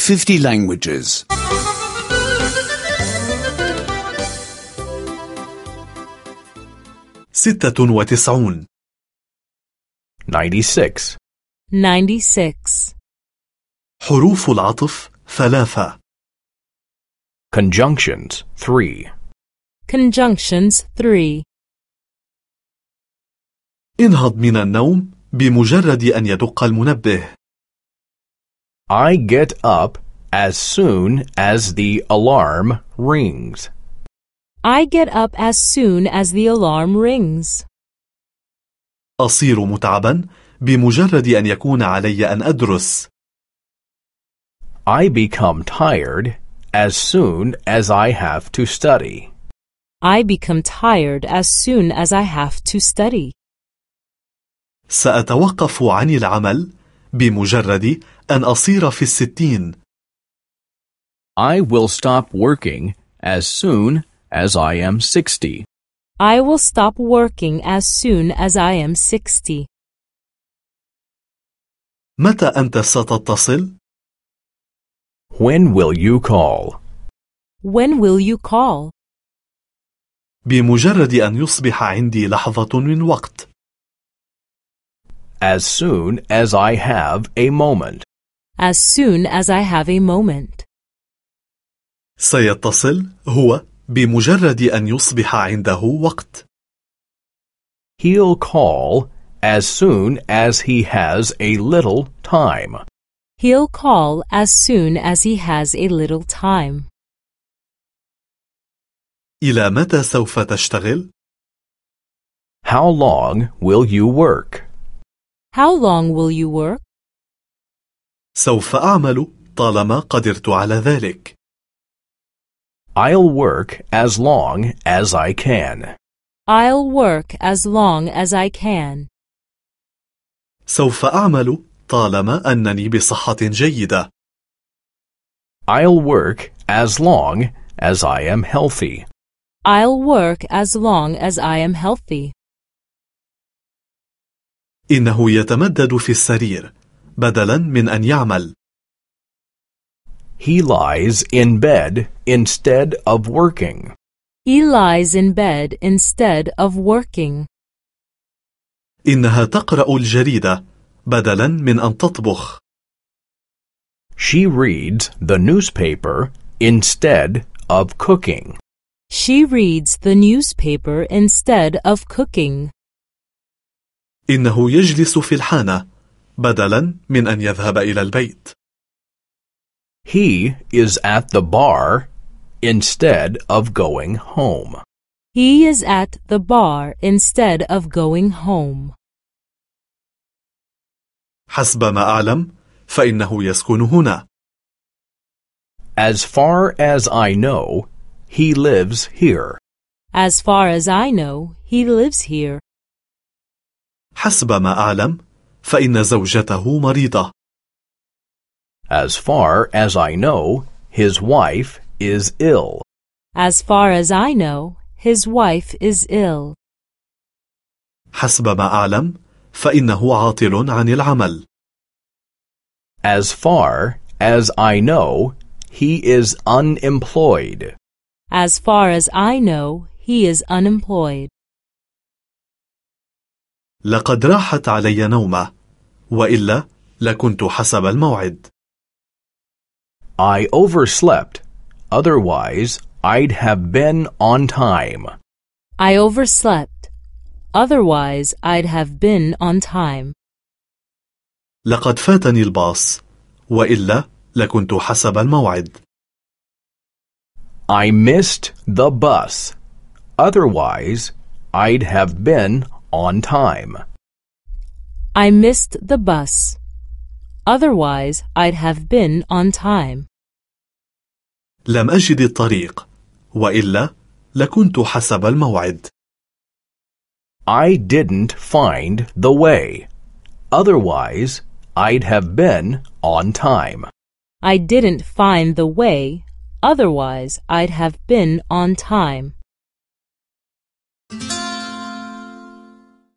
50 languages. 96 96. 96. حروف العطف 3 Conjunctions 3. Conjunctions 3. انهض من النوم بمجرد أن يدق المنبه. I get up as soon as the alarm rings. I get up as soon as the alarm rings. أصير متعبا بمجرد أن يكون علي أن أدرس. I become tired as soon as I have to study. I become tired as soon as I have to study. سأتوقف عن العمل بمجرد أن أصير في 60. I will stop working as soon as I am 60. I will stop working as soon as I am 60. متى أنت ستتصل؟ When will you call? When will you call? بمجرد أن يصبح عندي لحظة من وقت. As soon as I have a moment. As soon as I have a moment. سيتصل هو بمجرد أن يصبح عنده وقت. He'll call as soon as he has a little time. He'll call as soon as he has a little time. إلى متى سوف تشتغل؟ How long will you work? How long will you work? سوف أعمل طالما قدرت على ذلك. I'll work as long as I can. I'll work as long as I can. سوف أعمل طالما أنني بصحة جيدة. I'll work as long as I am healthy. I'll work as long as I am healthy. إنه يتمدد في السرير بدلا من أن يعمل. He lies in bed instead of working. He lies in bed instead of working. إنها تقرأ الجريدة بدلا من أن تطبخ. She reads the newspaper instead of cooking. She reads the newspaper instead of cooking. إنه يجلس في الحانة بدلا من أن يذهب إلى البيت. He is at the bar instead of going home. He is at the bar instead of going home. حسب ما أعلم فإنه يسكن هنا. As far as I know, he lives here. As far as I know, he lives here. حسب ما أعلم فإن زوجته مريضة. As far as I know, his wife is ill. As far as I know, his wife is ill. حسب ما أعلم فإنه عاطل عن العمل. As far as I know, he is unemployed. As far as I know, he is unemployed. لقد راحت علي نومة وإلا لكنت حسب الموعد. I overslept. Otherwise, I'd have been on time. I overslept. Otherwise, I'd have been on time. لقد فاتني الباص وإلا لكنت حسب الموعد. I missed the bus. Otherwise, I'd have been on time. I missed the bus. Otherwise, I'd have been on time. لم أجد الطريق وإلا لكنت حسب الموعد. I didn't find the way. Otherwise, I'd have been on time. I didn't find the way. Otherwise, I'd have been on time.